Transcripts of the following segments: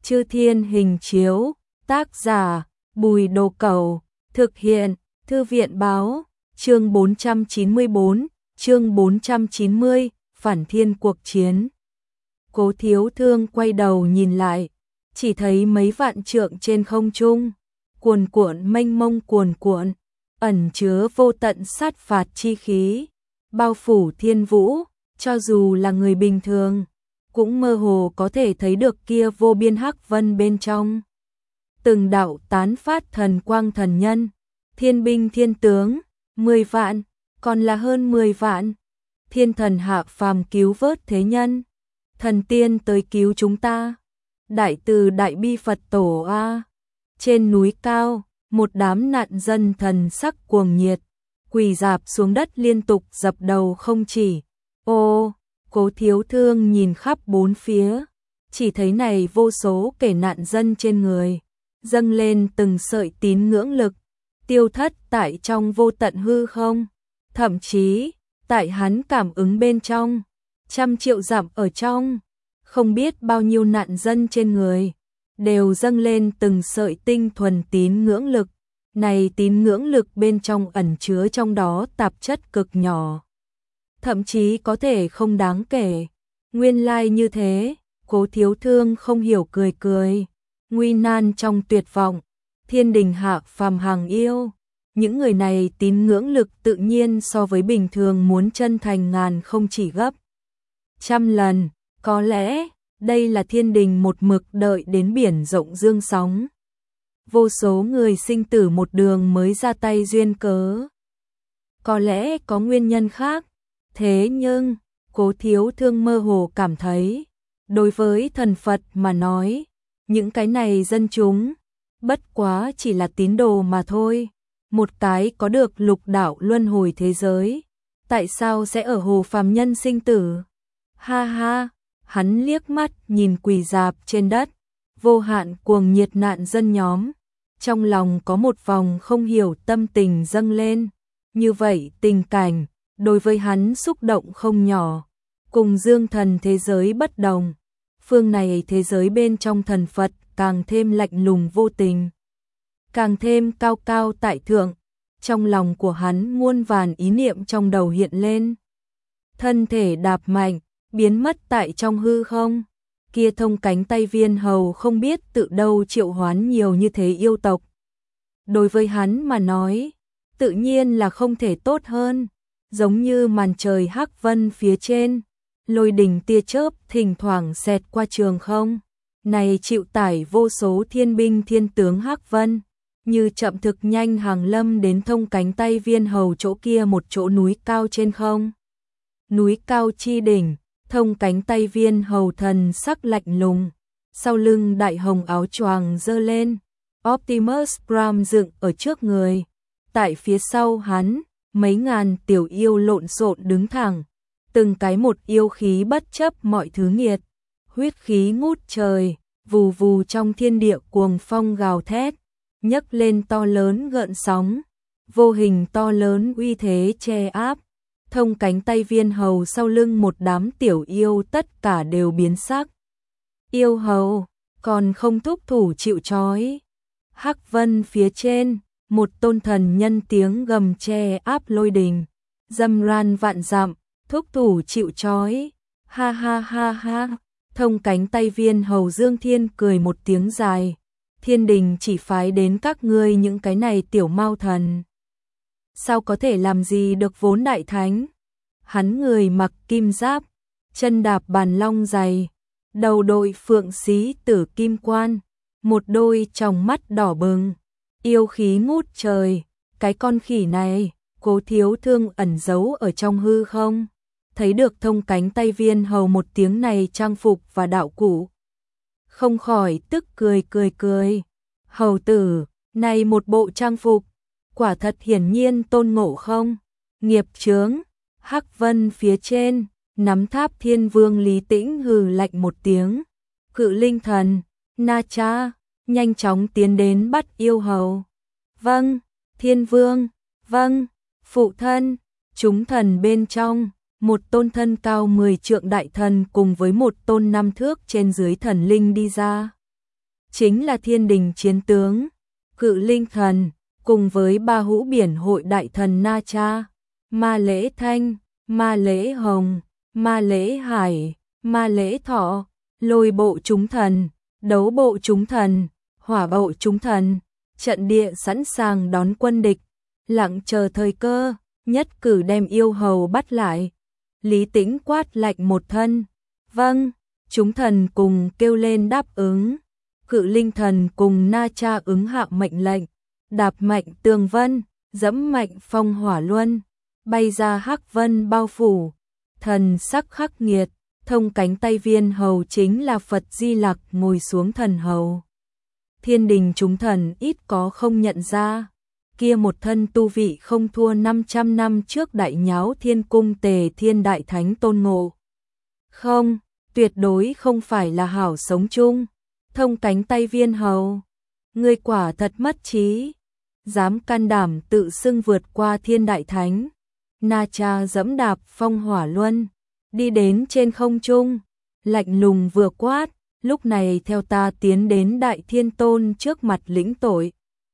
Chư Thiên Hình Chiếu, tác giả, Bùi Đồ Cẩu, thực hiện, Thư viện báo, chương 494, chương 490, Phản Thiên Cuộc Chiến. Cố Thiếu Thương quay đầu nhìn lại, chỉ thấy mấy vạn trượng trên không trung, cuồn cuộn mênh mông cuồn cuộn, ẩn chứa vô tận sát phạt chi khí, bao phủ thiên vũ, cho dù là người bình thường, cũng mơ hồ có thể thấy được kia vô biên hắc vân bên trong. Từng đạo tán phát thần quang thần nhân, thiên binh thiên tướng, 10 vạn, còn là hơn 10 vạn. Thiên thần hạ phàm cứu vớt thế nhân, thần tiên tới cứu chúng ta. Đại từ đại bi Phật tổ a. Trên núi cao, một đám nạn dân thần sắc cuồng nhiệt, quỳ rạp xuống đất liên tục dập đầu không chỉ. Ô, Cố Thiếu Thương nhìn khắp bốn phía, chỉ thấy này vô số kẻ nạn dân trên người, dâng lên từng sợi tín ngưỡng lực, tiêu thất tại trong vô tận hư không, thậm chí, tại hắn cảm ứng bên trong, 100 triệu dặm ở trong, không biết bao nhiêu nạn dân trên người, đều dâng lên từng sợi tinh thuần tín ngưỡng lực, này tín ngưỡng lực bên trong ẩn chứa trong đó tạp chất cực nhỏ, thậm chí có thể không đáng kể. Nguyên lai như thế, Cố Thiếu Thương không hiểu cười cười, nguy nan trong tuyệt vọng, thiên đình hạ phàm hàng yêu. Những người này tín ngưỡng lực tự nhiên so với bình thường muốn chân thành ngàn không chỉ gấp 100 lần, có lẽ đây là thiên đình một mực đợi đến biển rộng dương sóng. Vô số người sinh tử một đường mới ra tay duyên cớ. Có lẽ có nguyên nhân khác, thế nhưng Cố Thiếu Thương mơ hồ cảm thấy, đối với thần Phật mà nói, những cái này dân chúng, bất quá chỉ là tín đồ mà thôi. Một cái có được lục đạo luân hồi thế giới, tại sao sẽ ở hồ phàm nhân sinh tử? Ha ha, hắn liếc mắt nhìn quỳ rạp trên đất, vô hạn cuồng nhiệt nạn dân nhóm, trong lòng có một vòng không hiểu tâm tình dâng lên. Như vậy tình cảnh, đối với hắn xúc động không nhỏ, cùng dương thần thế giới bất đồng, phương này thế giới bên trong thần Phật càng thêm lạnh lùng vô tình, càng thêm cao cao tại thượng. Trong lòng của hắn muôn vàn ý niệm trong đầu hiện lên. Thân thể đạp mạnh, biến mất tại trong hư không. Kia thông cánh tay viên hầu không biết tự đâu triệu hoán nhiều như thế yêu tộc. Đối với hắn mà nói, tự nhiên là không thể tốt hơn. Giống như màn trời hắc vân phía trên, lôi đình tia chớp thỉnh thoảng xẹt qua trường không. Này chịu tải vô số thiên binh thiên tướng hắc vân, như chậm thực nhanh hàng lâm đến thông cánh tay viên hầu chỗ kia một chỗ núi cao trên không. Núi cao chi đỉnh, thông cánh tay viên hầu thần sắc lạnh lùng, sau lưng đại hồng áo choàng giơ lên, Optimus Prime dựng ở trước người, tại phía sau hắn, mấy ngàn tiểu yêu lộn xộn đứng thẳng, từng cái một yêu khí bất chấp mọi thứ nghiệt, huyết khí ngút trời, vù vù trong thiên địa cuồng phong gào thét, nhấc lên to lớn gợn sóng, vô hình to lớn uy thế che áp, thông cánh tay viên hầu sau lưng một đám tiểu yêu tất cả đều biến sắc. Yêu hầu, còn không thúc thủ chịu trói. Hắc vân phía trên, một tôn thần nhân tiếng gầm che áp lôi đình, dâm ran vạn dặm, thúc thủ chịu trói. Ha ha ha ha, thông cánh tay viên hầu Dương Thiên cười một tiếng dài. Thiên đình chỉ phái đến các ngươi những cái này tiểu mao thần. Sao có thể làm gì được vốn đại thánh? Hắn người mặc kim giáp, chân đạp bàn long dày, đầu đội phượng xí tử kim quan, một đôi tròng mắt đỏ bừng, yêu khí ngút trời. Cái con khỉ này, Cố Thiếu Thương ẩn giấu ở trong hư không, thấy được thông cánh tay viên hầu một tiếng này trang phục và đạo cụ, không khỏi tức cười. Hầu tử, này một bộ trang phục, quả thật hiển nhiên tôn ngộ không, nghiệp chướng. Hắc vân phía trên, nắm tháp thiên vương Lý Tĩnh hừ lạnh một tiếng, cự linh thần, Na Cha, nhanh chóng tiến đến bắt yêu hầu. Vâng, thiên vương, vâng, phụ thân. Chúng thần bên trong, một tôn thân cao 10 trượng đại thần cùng với một tôn 5 thước trên dưới thần linh đi ra. chính là thiên đình chiến tướng, Cự Linh Thần, cùng với ba hũ biển hội đại thần Na Cha, Ma Lễ Thanh, Ma Lễ Hồng, Ma Lễ Hải, Ma Lễ Thọ, Lôi Bộ chúng thần, Đấu Bộ chúng thần, Hỏa Bộ chúng thần, trận địa sẵn sàng đón quân địch, lặng chờ thời cơ, nhất cử đem yêu hầu bắt lại. Lý Tĩnh quát lạnh một thân, vâng, chúng thần cùng kêu lên đáp ứng. Cự Linh Thần cùng Na Cha ứng hạ mệnh lệnh, đạp mạnh tường vân, dẫm mạnh phong hỏa luân, bay ra hắc vân bao phủ, thần sắc khắc nghiệt, thông cánh tay viên hầu chính là Phật Di Lặc ngồi xuống thần hầu. Thiên đình chúng thần ít có không nhận ra, kia một thân tu vị không thua 500 năm trước đại nháo thiên cung Tề Thiên Đại Thánh Tôn Ngộ. Không, tuyệt đối không phải là hảo sống chung. Thông cánh tay viên hầu, ngươi quả thật mất trí, dám can đảm tự xưng vượt qua Thiên Đại Thánh. Na Cha dẫm đạp phong hỏa luân, đi đến trên không trung, lạnh lùng vừa quát, lúc này theo ta tiến đến Đại Thiên Tôn trước mặt lĩnh tội,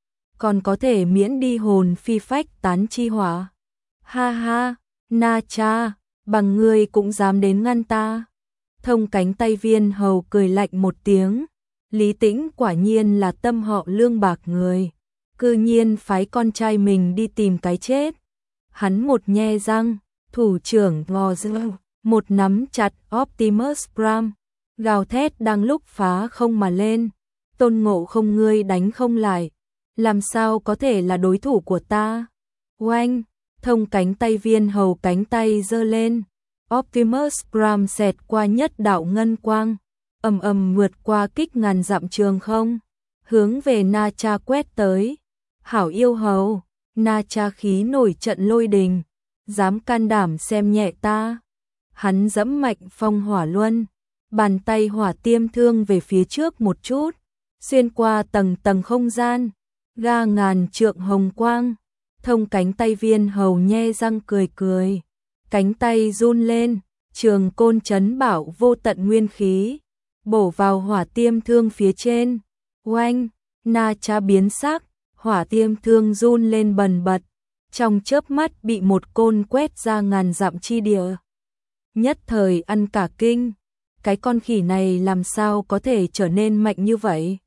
còn có thể miễn đi hồn phi phách tán chi hỏa. Ha ha, Na Cha, bằng ngươi cũng dám đến ngăn ta. Thông cánh tay viên hầu cười lạnh một tiếng. Lý Tĩnh quả nhiên là tâm họ lương bạc người, cư nhiên phái con trai mình đi tìm cái chết. Hắn một nhe răng, thủ trưởng ngò râu, một nắm chặt Optimus Prime, gào thét đang lúc phá không mà lên. Tôn Ngộ không, ngươi đánh không lại, làm sao có thể là đối thủ của ta? Oanh, thông cánh tay viên hầu cánh tay giơ lên, Optimus Prime xẹt qua nhất đạo ngân quang, ầm ầm vượt qua kích ngàn dặm trường không, hướng về Na Cha quét tới. Hảo yêu hầu, Na Cha khí nổi trận lôi đình, dám can đảm xem nhẹ ta. Hắn dẫm mạnh phong hỏa luân, bàn tay hỏa tiêm thương về phía trước một chút, xuyên qua tầng tầng không gian, ga ngàn trượng hồng quang. Thông cánh tay viên hầu nhe răng cười cười, cánh tay run lên, trường côn chấn bảo vô tận nguyên khí, bổ vào hỏa tiêm thương phía trên. Oanh, Na Cha biến sắc, hỏa tiêm thương run lên bần bật, trong chớp mắt bị một côn quét ra ngàn dặm chi địa. Nhất thời ăn cả kinh, cái con khỉ này làm sao có thể trở nên mạnh như vậy?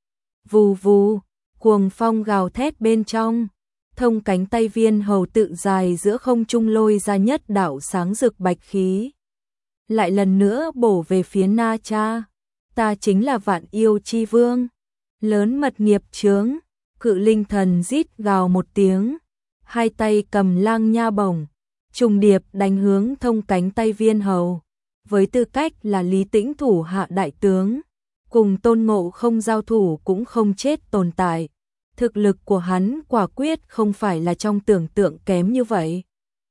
Vù vù, cuồng phong gào thét bên trong, thông cánh tay viên hầu tự dài giữa không trung lôi ra nhất đạo sáng rực bạch khí, lại lần nữa bổ về phía Na Cha. Ta chính là vạn yêu chi vương, lớn mật nghiệp chướng. Cự Linh Thần rít gào một tiếng, hai tay cầm lang nha bổng, trùng điệp đánh hướng thông cánh tay viên hầu. Với tư cách là Lý Tĩnh thủ hạ đại tướng, cùng Tôn Ngộ không giao thủ cũng không chết tồn tại, thực lực của hắn quả quyết không phải là trong tưởng tượng kém như vậy.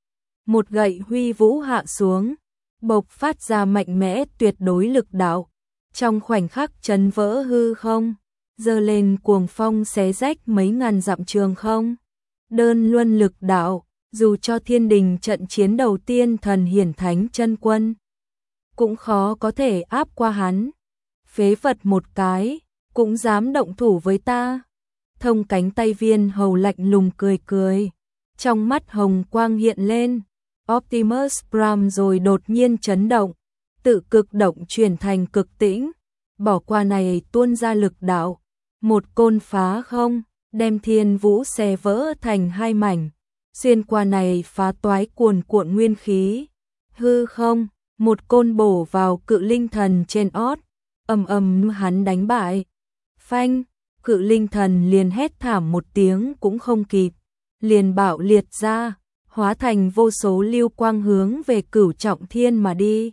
Một gậy huy vũ hạ xuống, bộc phát ra mạnh mẽ tuyệt đối lực đạo, trong khoảnh khắc chấn vỡ hư không, giơ lên cuồng phong xé rách mấy ngàn dặm trường không. Đơn luân lực đạo, dù cho thiên đình trận chiến đầu tiên thần hiển thánh chân quân, cũng khó có thể áp qua hắn. Phế vật một cái, cũng dám động thủ với ta. Thông cánh tay viên hầu lạnh lùng cười cười, trong mắt hồng quang hiện lên, Optimus Prime rồi đột nhiên chấn động, tự cực động chuyển thành cực tĩnh, bỏ qua này tuôn ra lực đạo, một côn phá không, đem thiên vũ xé vỡ thành hai mảnh, xuyên qua này phá toái cuồn cuộn nguyên khí. Hư không, một côn bổ vào Cự Linh Thần trên ót, ầm ầm hắn đánh bại. Phanh, Cự Linh Thần liền hét thảm một tiếng cũng không kịp, liền bạo liệt ra, hóa thành vô số lưu quang hướng về Cửu Trọng Thiên mà đi.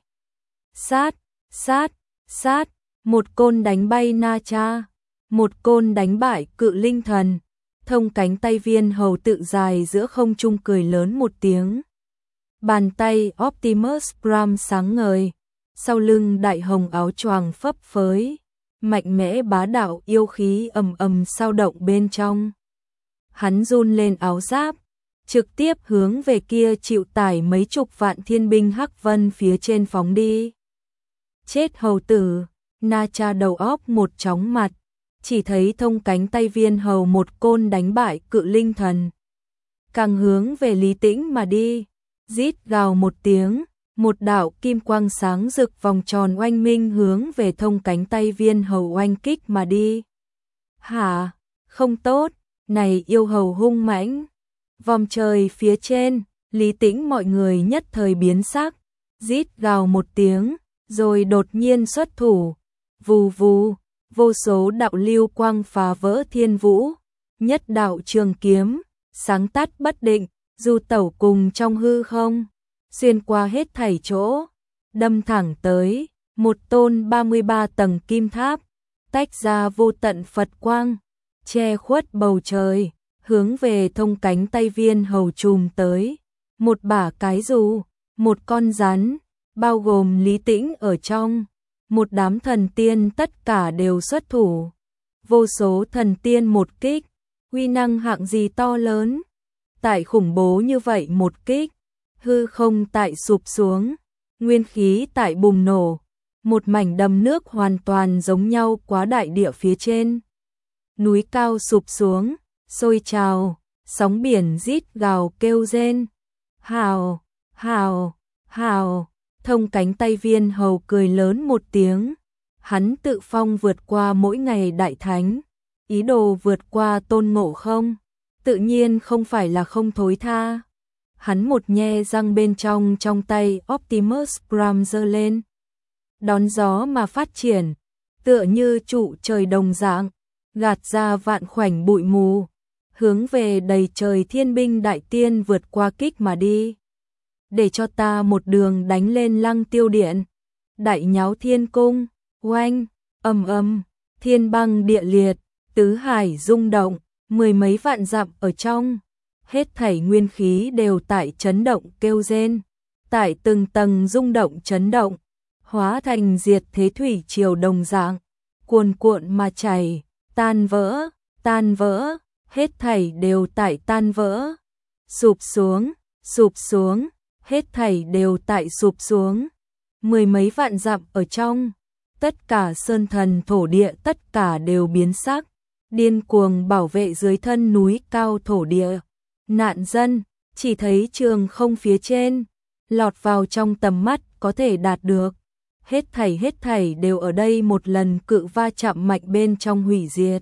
Sát, sát, sát, một côn đánh bay Na Cha, một côn đánh bại Cự Linh Thần. Thông cánh tay viên hầu tự dài giữa không trung cười lớn một tiếng. Bàn tay Optimus Prime sáng ngời, sau lưng đại hồng áo choàng phấp phới, mạnh mẽ bá đạo yêu khí ầm ầm sao động bên trong. Hắn run lên áo giáp, trực tiếp hướng về kia chịu tải mấy chục vạn thiên binh hắc vân phía trên phóng đi. Chết hầu tử, Na Cha đầu óc một chóng mặt, chỉ thấy thông cánh tay Viên Hầu một côn đánh bại Cự Linh Thần. Càng hướng về Lý Tĩnh mà đi, rít gào một tiếng, một đạo kim quang sáng rực vòng tròn oanh minh hướng về thông cánh tay Viên Hầu oanh kích mà đi. Hả, không tốt, này yêu hầu hung mãnh. Vòng trời phía trên, Lý Tĩnh mọi người nhất thời biến sắc, rít gào một tiếng, rồi đột nhiên xuất thủ. Vù vù, vô số đạo lưu quang phá vỡ thiên vũ, nhất đạo trường kiếm, sáng tắt bất định, du tẩu cùng trong hư không, xuyên qua hết thảy chỗ, đâm thẳng tới một tôn 33 tầng kim tháp, tách ra vô tận Phật quang, che khuất bầu trời, hướng về thông cánh tay Viên Hầu trùm tới. Một bả cái dù, một con rắn, bao gồm Lý Tĩnh ở trong, một đám thần tiên tất cả đều xuất thủ. Vô số thần tiên một kích, uy năng hạng gì to lớn. Tại khủng bố như vậy một kích, hư không tại sụp xuống, nguyên khí tại bùng nổ, một mảnh đầm nước hoàn toàn giống nhau quá đại địa phía trên. Núi cao sụp xuống, sôi trào, sóng biển rít gào kêu rên. Hào, hào, hào, thông cánh tay Viên Hầu cười lớn một tiếng. Hắn tự phong vượt qua mỗi ngày đại thánh, ý đồ vượt qua Tôn Ngộ Không, tự nhiên không phải là không thối tha. Hắn một nhe răng bên trong tay Optimus Prime giơ lên, đón gió mà phát triển, tựa như trụ trời đồng dạng, gạt ra vạn khoảnh bụi mù, hướng về đầy trời thiên binh đại tiên vượt qua kích mà đi. Để cho ta một đường đánh lên Lăng Tiêu Điện, đại nháo thiên cung, oanh, ầm, thiên băng địa liệt, tứ hải rung động, mười mấy vạn dặm ở trong, hết thảy nguyên khí đều tại chấn động kêu rên, tại từng tầng rung động chấn động, hóa thành diệt thế thủy triều đồng dạng, cuồn cuộn mà chảy, tan vỡ, hết thảy đều tại tan vỡ, sụp xuống, hết thảy đều tại sụp xuống, mười mấy vạn dặm ở trong, tất cả sơn thần thổ địa tất cả đều biến sắc, điên cuồng bảo vệ dưới thân núi cao thổ địa. Nạn dân, chỉ thấy trường không phía trên, lọt vào trong tầm mắt có thể đạt được. Hết thảy đều ở đây một lần cự va chạm mạnh bên trong hủy diệt.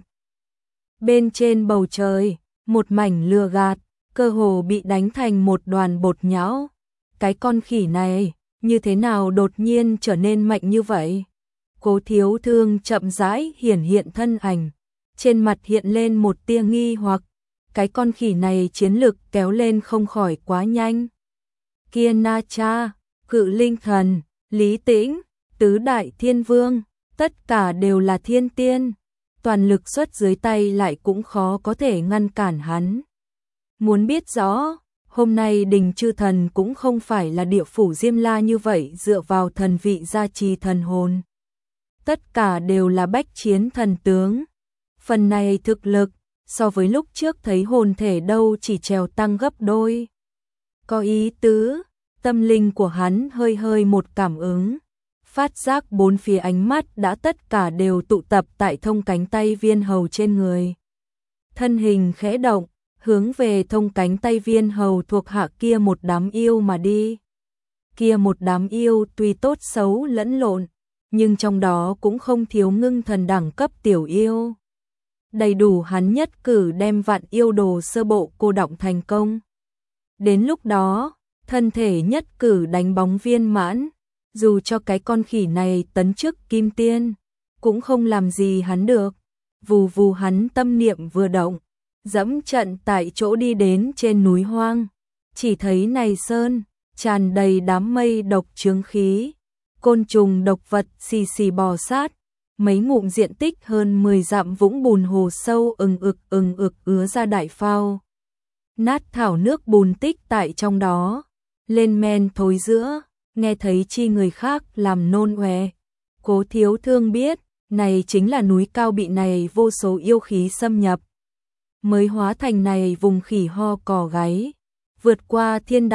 Bên trên bầu trời, một mảnh lừa gạt, cơ hồ bị đánh thành một đoàn bột nhão. Cái con khỉ này, như thế nào đột nhiên trở nên mạnh như vậy? Cố Thiếu Thương chậm rãi hiện thân ảnh, trên mặt hiện lên một tia nghi hoặc, cái con khỉ này chiến lực kéo lên không khỏi quá nhanh. Kia Na Cha, Cự Linh Thần, Lý Tĩnh, Tứ Đại Thiên Vương, tất cả đều là thiên tiên, toàn lực xuất dưới tay lại cũng khó có thể ngăn cản hắn. Muốn biết rõ, hôm nay Đình Chư Thần cũng không phải là địa phủ Diêm La như vậy dựa vào thần vị gia trì thần hồn. Tất cả đều là bách chiến thần tướng. Phần này thực lực, so với lúc trước thấy hồn thể đâu chỉ trèo tăng gấp đôi. Có ý tứ, tâm linh của hắn hơi một cảm ứng. Phát giác bốn phía ánh mắt đã tất cả đều tụ tập tại thông cánh tay Viên Hầu trên người. Thân hình khẽ động, hướng về thông cánh tay Viên Hầu thuộc hạ kia một đám yêu mà đi. Kia một đám yêu tuy tốt xấu lẫn lộn, nhưng trong đó cũng không thiếu ngưng thần đẳng cấp tiểu yêu. Đầy đủ hắn nhất cử đem vạn yêu đồ sơ bộ cô đọng thành công. Đến lúc đó, thân thể nhất cử đánh bóng viên mãn, dù cho cái con khỉ này tấn chức kim tiên, cũng không làm gì hắn được. Vù vù hắn tâm niệm vừa động, dẫm trận tại chỗ đi đến trên núi hoang, chỉ thấy này sơn, tràn đầy đám mây độc chướng khí, côn trùng độc vật xì xì bò sát, mấy ngụm diện tích hơn 10 dặm vũng bùn hồ sâu ừng ực ứa ra đại phao. Nát thảo nước bùn tích tại trong đó, lên men thối giữa, nghe thấy chi người khác làm nôn ọe. Cố Thiếu Thương biết, này chính là núi cao bị này vô số yêu khí xâm nhập, mới hóa thành này vùng khỉ ho cò gáy, vượt qua thiên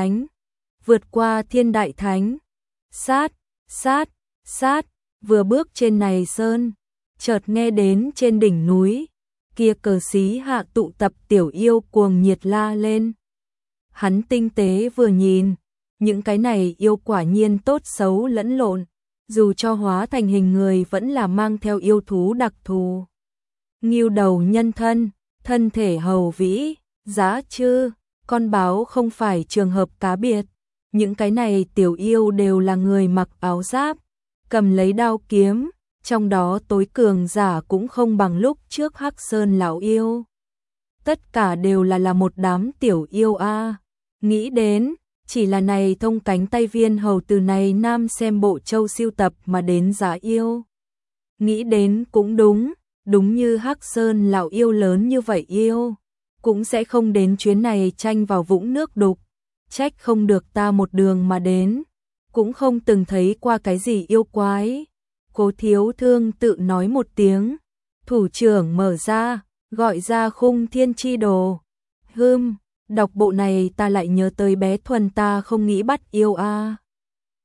đại thánh, sát, vừa bước trên này sơn, chợt nghe đến trên đỉnh núi, kia cờ xí hạ tụ tập tiểu yêu cuồng nhiệt la lên. Hắn tinh tế vừa nhìn, những cái này yêu quả nhiên tốt xấu lẫn lộn, dù cho hóa thành hình người vẫn là mang theo yêu thú đặc thù. Ngưu đầu nhân thân, thân thể hầu vĩ, giá chư, con báo không phải trường hợp cá biệt. Những cái này tiểu yêu đều là người mặc áo giáp, cầm lấy đao kiếm, trong đó tối cường giả cũng không bằng lúc trước Hắc Sơn lão yêu. Tất cả đều là một đám tiểu yêu a. Nghĩ đến, chỉ là này thông cánh tay viên hầu từ này nam xem bộ châu siêu tập mà đến giá yêu. Nghĩ đến cũng đúng, đúng như Hắc Sơn lão yêu lớn như vậy yêu, cũng sẽ không đến chuyến này tranh vào vũng nước đục, trách không được ta một đường mà đến, cũng không từng thấy qua cái gì yêu quái. Cố Thiếu Thương tự nói một tiếng, thủ trưởng mở ra, gọi ra Khung Thiên Chi Đồ. Đọc bộ này ta lại nhớ tới bé Thuần ta không nghĩ bắt yêu a.